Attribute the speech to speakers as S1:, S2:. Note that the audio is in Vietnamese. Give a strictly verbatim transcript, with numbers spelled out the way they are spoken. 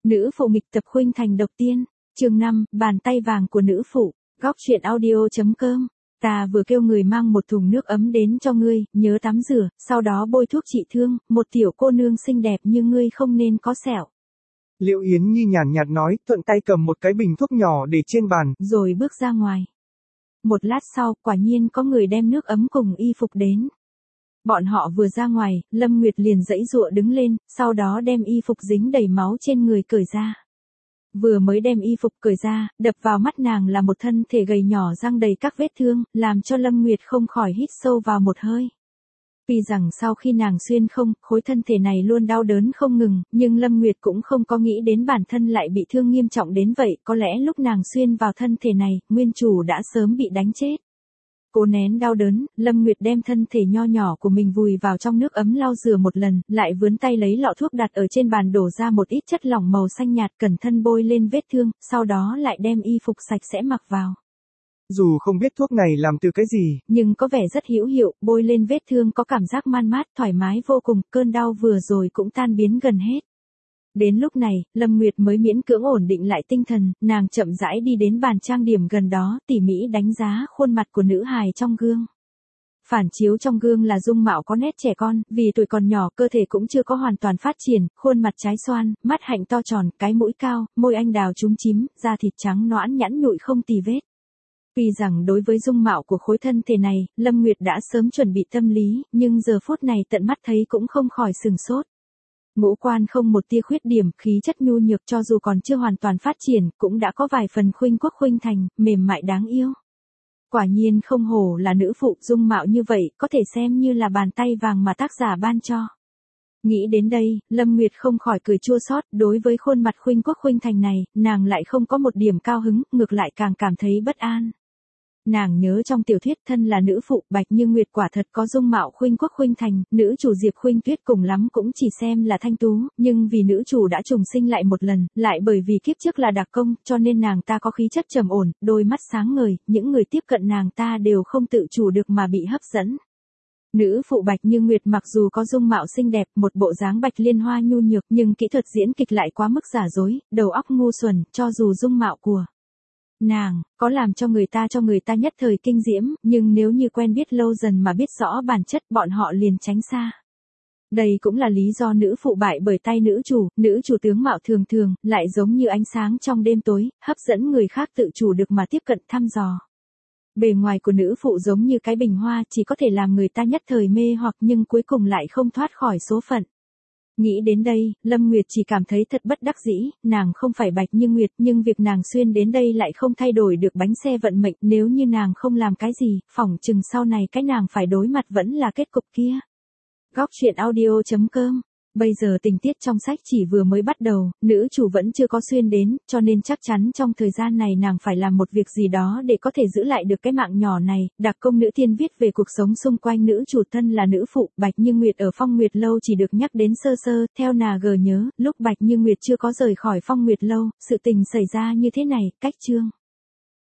S1: Nữ phụ nghịch tập khuynh thành độc tiên, chương năm, bàn tay vàng của nữ phụ, góc truyện audio.com. Ta vừa kêu người mang một thùng nước ấm đến cho ngươi, nhớ tắm rửa, sau đó bôi thuốc trị thương, một tiểu cô nương xinh đẹp như ngươi không nên có sẹo.
S2: Liệu Yến Nhi nhàn nhạt nói, thuận tay cầm một cái bình thuốc nhỏ để trên bàn,
S1: rồi bước ra ngoài. Một lát sau, quả nhiên có người đem nước ấm cùng y phục đến. Bọn họ vừa ra ngoài, Lâm Nguyệt liền giãy giụa đứng lên, sau đó đem y phục dính đầy máu trên người cởi ra. Vừa mới đem y phục cởi ra, đập vào mắt nàng là một thân thể gầy nhỏ răng đầy các vết thương, làm cho Lâm Nguyệt không khỏi hít sâu vào một hơi. Vì rằng sau khi nàng xuyên không, khối thân thể này luôn đau đớn không ngừng, nhưng Lâm Nguyệt cũng không có nghĩ đến bản thân lại bị thương nghiêm trọng đến vậy, có lẽ lúc nàng xuyên vào thân thể này, nguyên chủ đã sớm bị đánh chết. Cố nén đau đớn, Lâm Nguyệt đem thân thể nho nhỏ của mình vùi vào trong nước ấm lau rửa một lần, lại vướn tay lấy lọ thuốc đặt ở trên bàn đổ ra một ít chất lỏng màu xanh nhạt cẩn thận bôi lên vết thương, sau đó lại đem y phục sạch sẽ mặc vào.
S2: Dù không biết thuốc này làm từ cái gì,
S1: nhưng có vẻ rất hữu hiệu, bôi lên vết thương có cảm giác man mát, thoải mái vô cùng, cơn đau vừa rồi cũng tan biến gần hết. Đến lúc này, Lâm Nguyệt mới miễn cưỡng ổn định lại tinh thần, nàng chậm rãi đi đến bàn trang điểm gần đó, tỉ mỉ đánh giá khuôn mặt của nữ hài trong gương. Phản chiếu trong gương là dung mạo có nét trẻ con, vì tuổi còn nhỏ cơ thể cũng chưa có hoàn toàn phát triển, khuôn mặt trái xoan, mắt hạnh to tròn, cái mũi cao, môi anh đào chúm chím, da thịt trắng nõn nhẵn nhụi không tì vết. Vì rằng đối với dung mạo của khối thân thể này, Lâm Nguyệt đã sớm chuẩn bị tâm lý, nhưng giờ phút này tận mắt thấy cũng không khỏi sừng sốt. Ngũ quan không một tia khuyết điểm, khí chất nhu nhược cho dù còn chưa hoàn toàn phát triển, cũng đã có vài phần khuynh quốc khuynh thành, mềm mại đáng yêu. Quả nhiên không hổ là nữ phụ, dung mạo như vậy, có thể xem như là bàn tay vàng mà tác giả ban cho. Nghĩ đến đây, Lâm Nguyệt không khỏi cười chua xót, đối với khuôn mặt khuynh quốc khuynh thành này, nàng lại không có một điểm cao hứng, ngược lại càng cảm thấy bất an. Nàng nhớ trong tiểu thuyết thân là nữ phụ, Bạch Như Nguyệt quả thật có dung mạo khuynh quốc khuynh thành, nữ chủ Diệp Khuynh Tuyết cùng lắm cũng chỉ xem là thanh tú, nhưng vì nữ chủ đã trùng sinh lại một lần, lại bởi vì kiếp trước là đặc công, cho nên nàng ta có khí chất trầm ổn, đôi mắt sáng ngời, những người tiếp cận nàng ta đều không tự chủ được mà bị hấp dẫn. Nữ phụ Bạch Như Nguyệt mặc dù có dung mạo xinh đẹp, một bộ dáng bạch liên hoa nhu nhược, nhưng kỹ thuật diễn kịch lại quá mức giả dối, đầu óc ngu xuẩn, cho dù dung mạo của nàng có làm cho người ta cho người ta nhất thời kinh diễm, nhưng nếu như quen biết lâu dần mà biết rõ bản chất, bọn họ liền tránh xa. Đây cũng là lý do nữ phụ bại bởi tay nữ chủ, nữ chủ tướng mạo thường thường, lại giống như ánh sáng trong đêm tối, hấp dẫn người khác tự chủ được mà tiếp cận thăm dò. Bề ngoài của nữ phụ giống như cái bình hoa, chỉ có thể làm người ta nhất thời mê hoặc nhưng cuối cùng lại không thoát khỏi số phận. Nghĩ đến đây, Lâm Nguyệt chỉ cảm thấy thật bất đắc dĩ, nàng không phải Bạch Như Nguyệt, nhưng việc nàng xuyên đến đây lại không thay đổi được bánh xe vận mệnh, nếu như nàng không làm cái gì, phỏng chừng sau này cái nàng phải đối mặt vẫn là kết cục kia. Góc truyện audio.com. Bây giờ tình tiết trong sách chỉ vừa mới bắt đầu, nữ chủ vẫn chưa có xuyên đến, cho nên chắc chắn trong thời gian này nàng phải làm một việc gì đó để có thể giữ lại được cái mạng nhỏ này. Đặc công nữ tiên viết về cuộc sống xung quanh nữ chủ thân là nữ phụ, Bạch Như Nguyệt ở Phong Nguyệt Lâu chỉ được nhắc đến sơ sơ, theo nà gờ nhớ, lúc Bạch Như Nguyệt chưa có rời khỏi Phong Nguyệt Lâu, sự tình xảy ra như thế này, cách chương.